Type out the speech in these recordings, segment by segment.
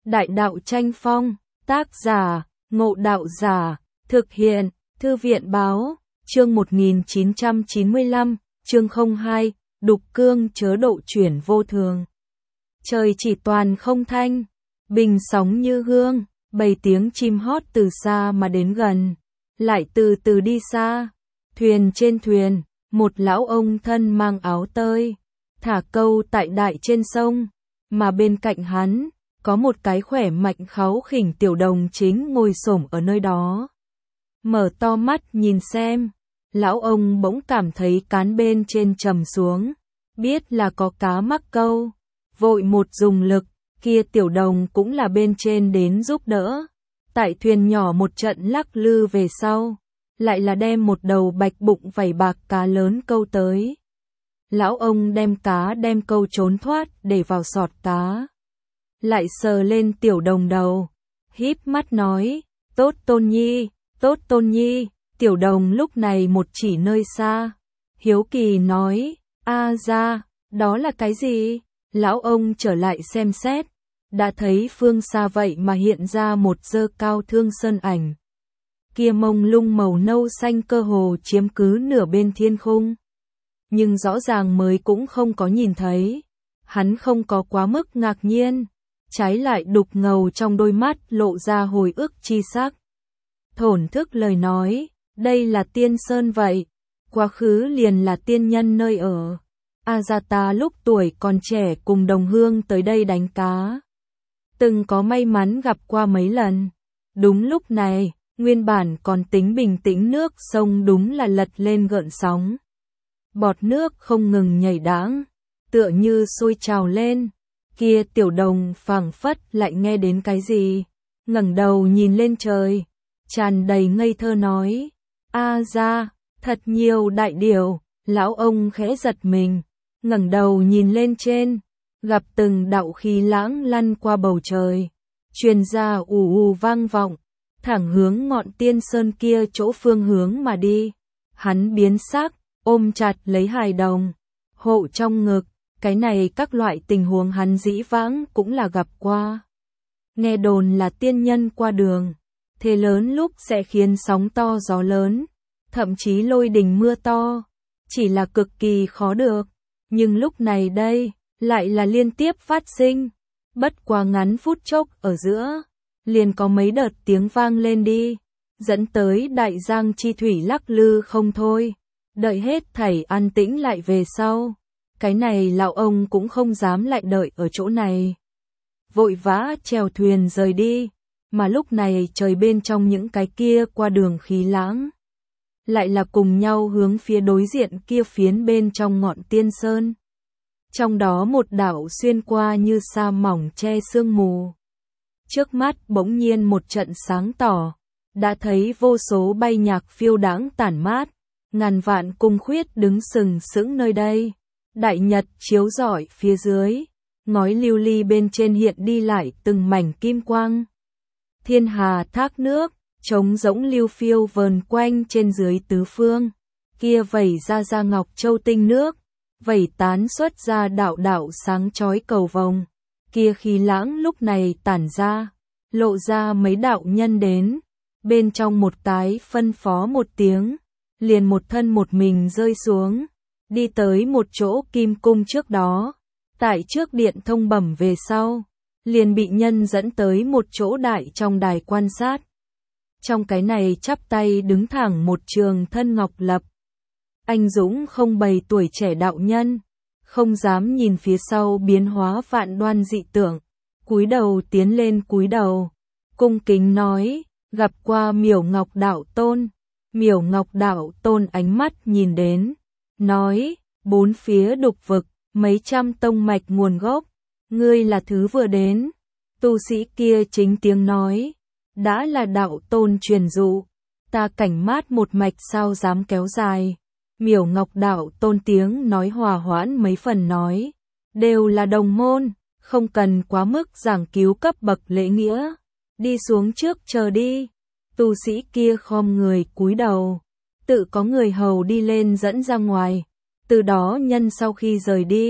Đại đạo tranh phong, tác giả, Ngộ Đạo Giả, thực hiện, Thư viện báo, chương 1995, chương 02, đục cương chớ độ chuyển vô thường. Trời chỉ toàn không thanh, bình sóng như hương, bầy tiếng chim hót từ xa mà đến gần, lại từ từ đi xa. Thuyền trên thuyền, một lão ông thân mang áo tơi, thả câu tại đại trên sông, mà bên cạnh hắn, có một cái khỏe mạnh kháu khỉnh tiểu đồng chính ngồi xổm ở nơi đó. Mở to mắt nhìn xem, lão ông bỗng cảm thấy cán bên trên trầm xuống, biết là có cá mắc câu, vội một dùng lực, kia tiểu đồng cũng là bên trên đến giúp đỡ. Tại thuyền nhỏ một trận lắc lư về sau, lại là đem một đầu bạch bụng vảy bạc cá lớn câu tới. Lão ông đem câu trốn thoát để vào sọt cá. Lại sờ lên tiểu đồng đầu, híp mắt nói, tốt tôn nhi, tiểu đồng lúc này một chỉ nơi xa. Hiếu kỳ nói, a ra, đó là cái gì? Lão ông trở lại xem xét, đã thấy phương xa vậy mà hiện ra một dơ cao thương sơn ảnh. Kia mông lung màu nâu xanh cơ hồ chiếm cứ nửa bên thiên khung. Nhưng rõ ràng mới cũng không có nhìn thấy. Hắn không có quá mức ngạc nhiên, trái lại đục ngầu trong đôi mắt lộ ra hồi ức chi sắc. Thổn thức lời nói, đây là tiên sơn vậy, quá khứ liền là tiên nhân nơi ở. Ta lúc tuổi còn trẻ cùng đồng hương tới đây đánh cá. Từng có may mắn gặp qua mấy lần. Đúng lúc này, nguyên bản còn tính bình tĩnh nước sông đúng là lật lên gợn sóng. Bọt nước không ngừng nhảy đãng, tựa như sôi trào lên. Kia tiểu đồng phảng phất lại nghe đến cái gì, ngẩng đầu nhìn lên trời, tràn đầy ngây thơ nói, a ra, thật nhiều đại điều. Lão ông khẽ giật mình, ngẩng đầu nhìn lên trên, gặp từng đạo khí lãng lăn qua bầu trời, truyền ra ù ù vang vọng, thẳng hướng ngọn tiên sơn kia chỗ phương hướng mà đi. Hắn biến sắc, ôm chặt lấy hài đồng, hộ trong ngực. Cái này các loại tình huống hắn dĩ vãng cũng là gặp qua. Nghe đồn là tiên nhân qua đường, thế lớn lúc sẽ khiến sóng to gió lớn, thậm chí lôi đình mưa to, chỉ là cực kỳ khó được. Nhưng lúc này đây, lại là liên tiếp phát sinh, bất quá ngắn phút chốc ở giữa, liền có mấy đợt tiếng vang lên đi, dẫn tới đại giang chi thủy lắc lư không thôi. Đợi hết thảy an tĩnh lại về sau. Cái này lão ông cũng không dám lại đợi ở chỗ này. Vội vã chèo thuyền rời đi, mà lúc này trời bên trong những cái kia qua đường khí lãng. Lại là cùng nhau hướng phía đối diện kia phiến bên trong ngọn tiên sơn. Trong đó một đảo xuyên qua như sa mỏng che sương mù. Trước mắt bỗng nhiên một trận sáng tỏ, đã thấy vô số bay nhạc phiêu đãng tản mát, ngàn vạn cung khuyết đứng sừng sững nơi đây. Đại nhật chiếu rọi phía dưới, ngói lưu ly bên trên hiện đi lại từng mảnh kim quang. Thiên hà thác nước, trống rỗng lưu phiêu vờn quanh trên dưới tứ phương. Kia vẩy ra ngọc châu tinh nước, vẩy tán xuất ra đạo đạo sáng chói cầu vồng. Kia khí lãng lúc này tản ra, lộ ra mấy đạo nhân đến. Bên trong một cái phân phó một tiếng, liền một thân một mình rơi xuống. Đi tới một chỗ kim cung trước đó, tại trước điện thông bẩm về sau, liền bị nhân dẫn tới một chỗ đại trong đài quan sát. Trong cái này chắp tay đứng thẳng một trường thân ngọc lập. Anh dũng không bày tuổi trẻ đạo nhân, không dám nhìn phía sau biến hóa vạn đoan dị tượng, cúi đầu tiến lên cúi đầu, cung kính nói, gặp qua Miểu Ngọc đạo tôn. Miểu Ngọc đạo tôn ánh mắt nhìn đến, nói, bốn phía đục vực, mấy trăm tông mạch nguồn gốc, ngươi là thứ vừa đến. Tu sĩ kia chính tiếng nói, đã là đạo tôn truyền dụ, ta cảnh mát một mạch sao dám kéo dài. Miểu Ngọc đạo tôn tiếng nói hòa hoãn mấy phần nói, đều là đồng môn, không cần quá mức giảng cứu cấp bậc lễ nghĩa, đi xuống trước chờ đi. Tu sĩ kia khom người cúi đầu, tự có người hầu đi lên dẫn ra ngoài. Từ đó nhân sau khi rời đi,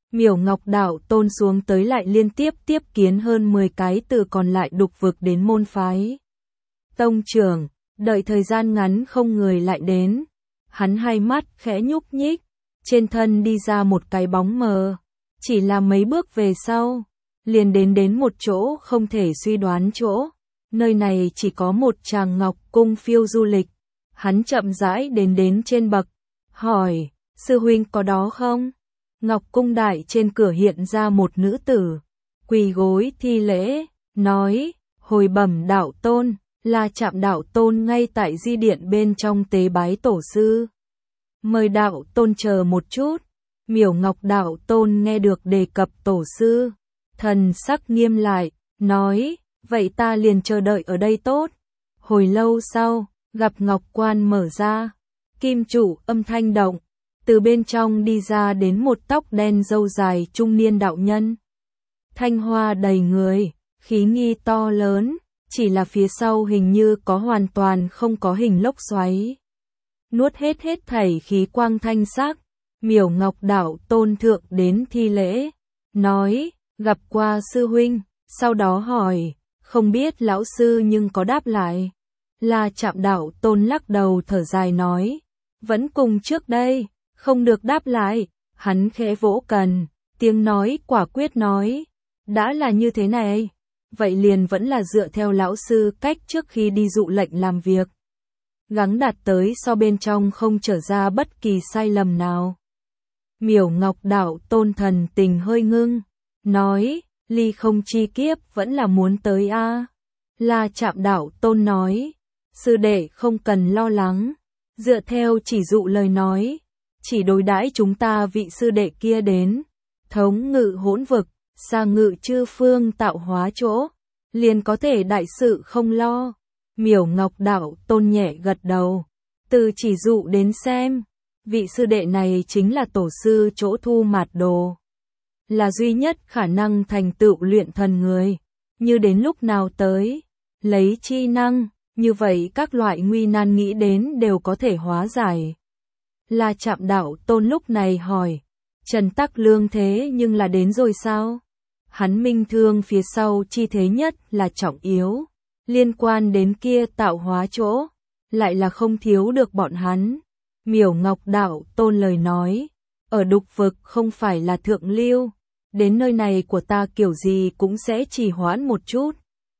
Miểu Ngọc Đạo Tôn xuống tới lại liên tiếp tiếp kiến hơn 10 cái từ còn lại đục vực đến môn phái. Tông trưởng, đợi thời gian ngắn không người lại đến. Hắn hai mắt khẽ nhúc nhích, trên thân đi ra một cái bóng mờ. Chỉ là mấy bước về sau, liền đến một chỗ không thể suy đoán chỗ. Nơi này chỉ có một chàng ngọc cung phiêu du lịch. Hắn chậm rãi đến trên bậc, hỏi, sư huynh có đó không? Ngọc cung đại trên cửa hiện ra một nữ tử, quỳ gối thi lễ, nói, hồi bẩm đạo tôn, là Trạm đạo tôn ngay tại di điện bên trong tế bái tổ sư. Mời đạo tôn chờ một chút. Miểu Ngọc Đạo Tôn nghe được đề cập tổ sư, thần sắc nghiêm lại, nói, vậy ta liền chờ đợi ở đây tốt. Hồi lâu sau, gặp ngọc quan mở ra, kim chủ âm thanh động, từ bên trong đi ra đến một tóc đen râu dài trung niên đạo nhân. Thanh hoa đầy người, khí nghi to lớn, chỉ là phía sau hình như có hoàn toàn không có hình lốc xoáy. Nuốt hết thảy khí quang thanh sắc. Miểu Ngọc Đạo Tôn thượng đến thi lễ, nói, gặp qua sư huynh, sau đó hỏi, không biết lão sư nhưng có đáp lại. Là Trạm Đạo Tôn lắc đầu thở dài nói, vẫn cùng trước đây, không được đáp lại. Hắn khẽ vỗ cần, tiếng nói quả quyết nói, đã là như thế này, vậy liền vẫn là dựa theo lão sư cách trước khi đi dụ lệnh làm việc. Gắng đạt tới so bên trong không trở ra bất kỳ sai lầm nào. Miểu Ngọc Đạo Tôn thần tình hơi ngưng, nói, ly không chi kiếp vẫn là muốn tới a. Là Trạm Đạo Tôn nói, sư đệ không cần lo lắng, dựa theo chỉ dụ lời nói, chỉ đối đãi chúng ta vị sư đệ kia đến, thống ngự hỗn vực, xa ngự chư phương tạo hóa chỗ, liền có thể đại sự không lo. Miểu Ngọc Đạo Tôn nhẹ gật đầu, từ chỉ dụ đến xem, vị sư đệ này chính là tổ sư chỗ Thu Mạt Đồ, là duy nhất khả năng thành tựu luyện thần người, như đến lúc nào tới, lấy chi năng, như vậy các loại nguy nan nghĩ đến đều có thể hóa giải. Là Trạm Đạo Tôn lúc này hỏi, Trần Tắc Lương thế nhưng là đến rồi sao? Hắn minh thương phía sau chi thế nhất là trọng yếu, liên quan đến kia tạo hóa chỗ, lại là không thiếu được bọn hắn. Miểu Ngọc Đạo Tôn lời nói, ở đục vực không phải là thượng lưu, đến nơi này của ta kiểu gì cũng sẽ trì hoãn một chút.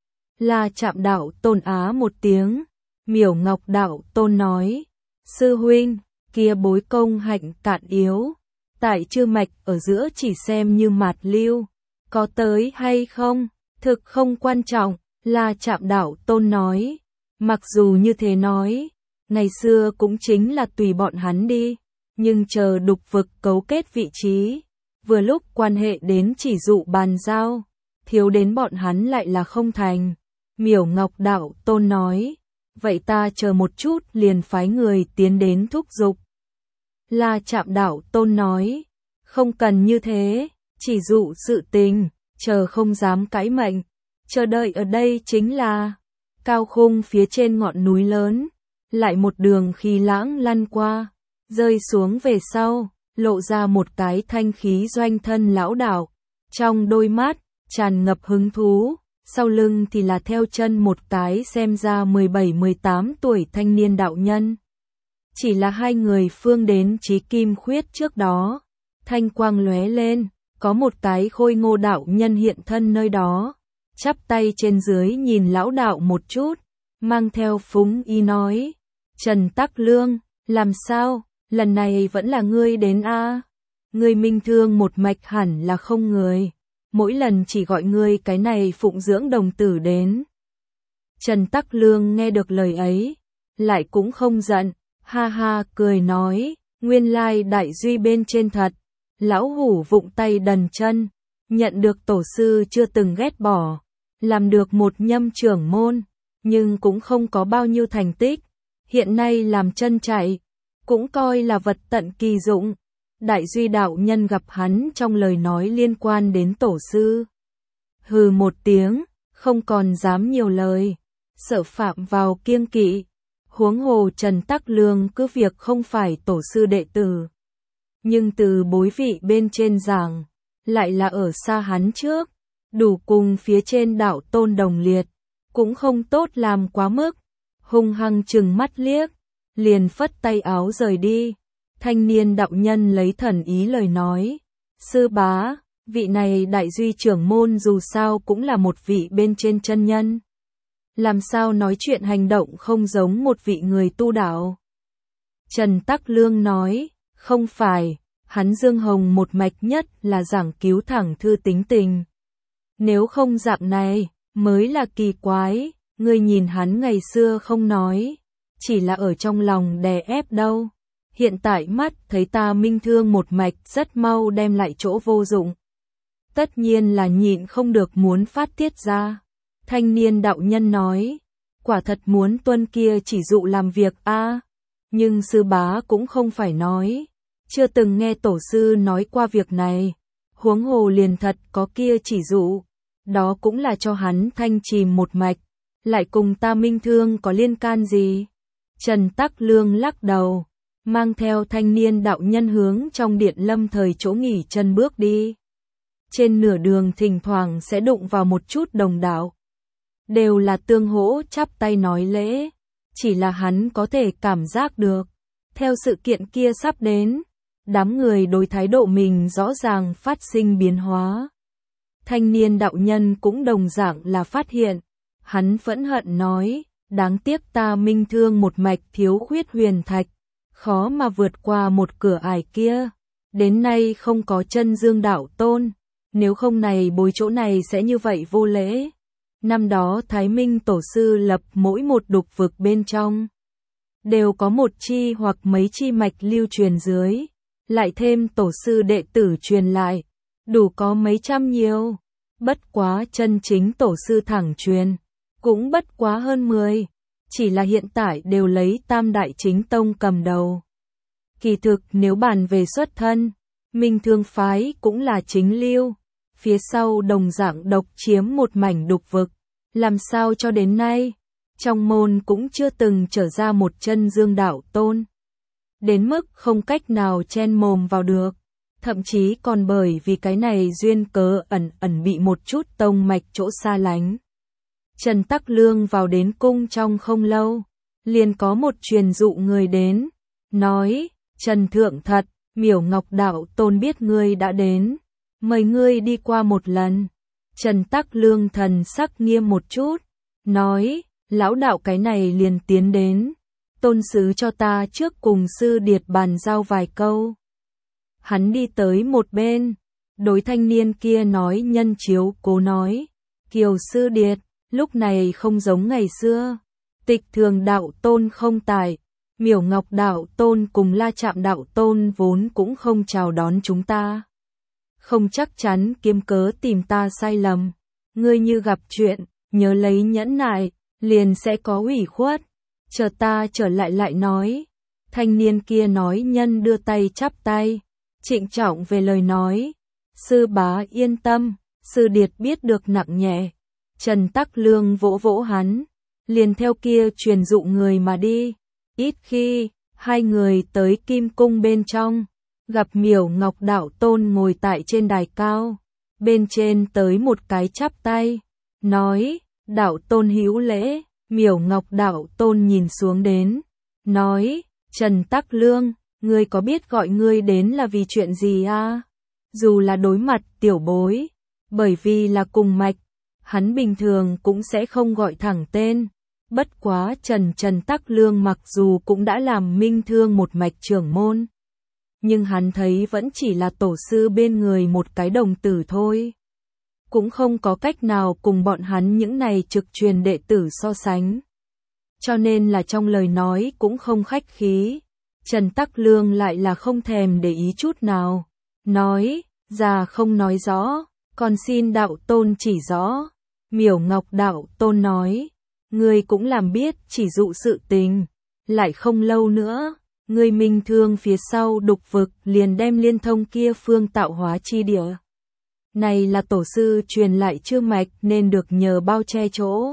Là Trạm Đạo Tôn á một tiếng, Miểu Ngọc Đạo Tôn nói, sư huynh, kia bối công hạnh cạn yếu, tại chư mạch ở giữa chỉ xem như mạt lưu, có tới hay không, thực không quan trọng. Là Trạm Đạo Tôn nói, mặc dù như thế nói, ngày xưa cũng chính là tùy bọn hắn đi, nhưng chờ đục vực cấu kết vị trí, vừa lúc quan hệ đến chỉ dụ bàn giao, thiếu đến bọn hắn lại là không thành. Miểu Ngọc Đạo Tôn nói, vậy ta chờ một chút liền phái người tiến đến thúc giục. Là Trạm Đạo Tôn nói, không cần như thế, chỉ dụ sự tình, chờ không dám cãi mệnh. Chờ đợi ở đây chính là cao khung phía trên ngọn núi lớn, lại một đường khí lãng lăn qua, rơi xuống về sau, lộ ra một cái thanh khí doanh thân lão đạo, trong đôi mắt tràn ngập hứng thú, sau lưng thì là theo chân một cái xem ra 17-18 tuổi thanh niên đạo nhân. Chỉ là hai người phương đến chí kim khuyết trước đó, thanh quang lóe lên, có một cái khôi ngô đạo nhân hiện thân nơi đó. Chắp tay trên dưới nhìn lão đạo một chút, mang theo phúng ý nói, Trần Tắc Lương, làm sao, lần này vẫn là ngươi đến a? Ngươi minh thương một mạch hẳn là không người, mỗi lần chỉ gọi ngươi cái này phụng dưỡng đồng tử đến. Trần Tắc Lương nghe được lời ấy, lại cũng không giận, ha ha cười nói, nguyên lai đại duy bên trên thật, lão hủ vụng tay đần chân, nhận được tổ sư chưa từng ghét bỏ. Làm được một nhâm trưởng môn, nhưng cũng không có bao nhiêu thành tích, hiện nay làm chân chạy, cũng coi là vật tận kỳ dụng. Đại duy đạo nhân gặp hắn trong lời nói liên quan đến tổ sư. Hừ một tiếng, không còn dám nhiều lời, sợ phạm vào kiêng kỵ. Huống hồ Trần Tắc Lương cứ việc không phải tổ sư đệ tử, nhưng từ bối vị bên trên giảng, lại là ở xa hắn trước, đủ cùng phía trên đạo tôn đồng liệt, cũng không tốt làm quá mức, hung hăng chừng mắt liếc, liền phất tay áo rời đi. Thanh niên đạo nhân lấy thần ý lời nói, sư bá, vị này đại duy trưởng môn dù sao cũng là một vị bên trên chân nhân. Làm sao nói chuyện hành động không giống một vị người tu đạo? Trần Tắc Lương nói, không phải, hắn Dương Hồng một mạch nhất là giảng cứu thẳng thư tính tình. Nếu không dạng này, mới là kỳ quái, ngươi nhìn hắn ngày xưa không nói, chỉ là ở trong lòng đè ép đâu. Hiện tại mắt thấy ta minh thương một mạch rất mau đem lại chỗ vô dụng. Tất nhiên là nhịn không được muốn phát tiết ra. Thanh niên đạo nhân nói, quả thật muốn tuân kia chỉ dụ làm việc a, nhưng sư bá cũng không phải nói, chưa từng nghe tổ sư nói qua việc này, huống hồ liền thật có kia chỉ dụ, đó cũng là cho hắn thanh trìm một mạch, lại cùng ta minh thương có liên can gì? Trần Tắc Lương lắc đầu, mang theo thanh niên đạo nhân hướng trong điện lâm thời chỗ nghỉ chân bước đi. Trên nửa đường thỉnh thoảng sẽ đụng vào một chút đồng đạo. Đều là tương hỗ chắp tay nói lễ, chỉ là hắn có thể cảm giác được. Theo sự kiện kia sắp đến, đám người đối thái độ mình rõ ràng phát sinh biến hóa. Thanh niên đạo nhân cũng đồng dạng là phát hiện. Hắn phẫn hận nói, đáng tiếc ta minh thương một mạch thiếu khuyết huyền thạch, khó mà vượt qua một cửa ải kia. Đến nay không có chân dương đạo tôn, nếu không này bối chỗ này sẽ như vậy vô lễ. Năm đó Thái Minh Tổ sư lập mỗi một đục vực bên trong, đều có một chi hoặc mấy chi mạch lưu truyền dưới, lại thêm tổ sư đệ tử truyền lại, đủ có mấy trăm nhiều. Bất quá chân chính tổ sư thẳng truyền, cũng bất quá hơn 10, chỉ là hiện tại đều lấy Tam Đại Chính Tông cầm đầu. Kỳ thực nếu bàn về xuất thân, Minh Thương phái cũng là chính lưu, phía sau đồng dạng độc chiếm một mảnh đục vực, làm sao cho đến nay, trong môn cũng chưa từng trở ra một chân dương đạo tôn. Đến mức không cách nào chen mồm vào được, thậm chí còn bởi vì cái này duyên cớ ẩn bị một chút tông mạch chỗ xa lánh. Trần Tắc Lương vào đến cung trong không lâu, liền có một truyền dụ người đến, nói, Trần Thượng thật, Miểu Ngọc đạo tôn biết ngươi đã đến, mời ngươi đi qua một lần. Trần Tắc Lương thần sắc nghiêm một chút, nói, lão đạo cái này liền tiến đến, tôn sứ cho ta trước cùng sư điệt bàn giao vài câu. Hắn đi tới một bên, đối thanh niên kia nói nhân chiếu cố nói, Kiều sư điệt, lúc này không giống ngày xưa, Tịch Thường đạo tôn không tại, Miểu Ngọc đạo tôn cùng La Trạm đạo tôn vốn cũng không chào đón chúng ta. Không chắc chắn kiếm cớ tìm ta sai lầm, ngươi như gặp chuyện, nhớ lấy nhẫn nại, liền sẽ có ủy khuất, chờ ta trở lại nói. Thanh niên kia nói nhân đưa tay chắp tay, trịnh trọng về lời nói, sư bá yên tâm, sư điệt biết được nặng nhẹ. Trần Tắc Lương vỗ vỗ hắn, liền theo kia truyền dụ người mà đi. Ít khi, hai người tới Kim Cung bên trong, gặp Miểu Ngọc đạo tôn ngồi tại trên đài cao, bên trên tới một cái chắp tay, nói, đạo tôn hữu lễ. Miểu Ngọc đạo tôn nhìn xuống đến, nói, Trần Tắc Lương, ngươi có biết gọi ngươi đến là vì chuyện gì à? Dù là đối mặt tiểu bối, bởi vì là cùng mạch, hắn bình thường cũng sẽ không gọi thẳng tên. Bất quá Trần Tắc Lương mặc dù cũng đã làm minh thương một mạch trưởng môn, nhưng hắn thấy vẫn chỉ là tổ sư bên người một cái đồng tử thôi. Cũng không có cách nào cùng bọn hắn những này trực truyền đệ tử so sánh. Cho nên là trong lời nói cũng không khách khí. Trần Tắc Lương lại là không thèm để ý chút nào. Nói, già không nói rõ, còn xin đạo tôn chỉ rõ. Miểu Ngọc đạo tôn nói, ngươi cũng làm biết chỉ dụ sự tình. Lại không lâu nữa, ngươi minh thương phía sau đục vực liền đem liên thông kia phương tạo hóa chi địa. Này là tổ sư truyền lại chưa mạch nên được nhờ bao che chỗ.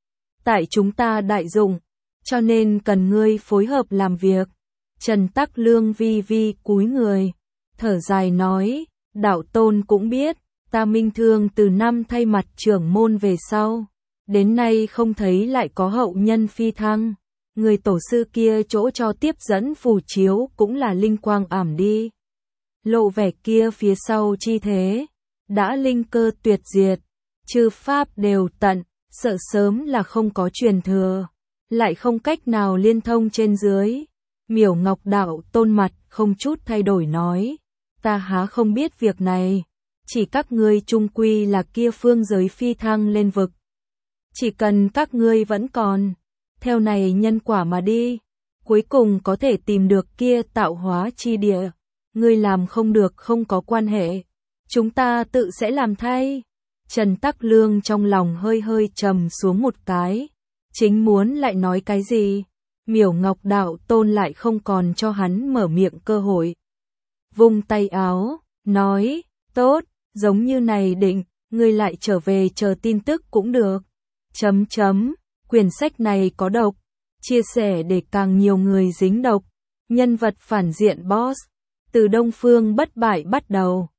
Tại chúng ta đại dụng, cho nên cần ngươi phối hợp làm việc. Trần Tắc Lương vi vi cúi người, thở dài nói, Đạo tôn cũng biết, ta Minh Thương từ năm thay mặt trưởng môn về sau, đến nay không thấy lại có hậu nhân phi thăng. Người tổ sư kia chỗ cho tiếp dẫn phù chiếu cũng là linh quang ảm đi. Lộ vẻ kia phía sau chi thế, đã linh cơ tuyệt diệt, chư pháp đều tận, sợ sớm là không có truyền thừa, lại không cách nào liên thông trên dưới. Miểu Ngọc đạo tôn mặt không chút thay đổi nói, ta há không biết việc này, chỉ các ngươi chung quy là kia phương giới phi thăng lên vực. Chỉ cần các ngươi vẫn còn, theo này nhân quả mà đi, cuối cùng có thể tìm được kia tạo hóa chi địa. Ngươi làm không được không có quan hệ, chúng ta tự sẽ làm thay. Trần Tắc Lương trong lòng hơi hơi trầm xuống một cái, chính muốn lại nói cái gì, Miểu Ngọc đạo tôn lại không còn cho hắn mở miệng cơ hội. Vung tay áo, nói, tốt, giống như này định, ngươi lại trở về chờ tin tức cũng được. Quyển sách này có độc, chia sẻ để càng nhiều người dính độc. Nhân vật phản diện boss, từ Đông Phương bất bại bắt đầu.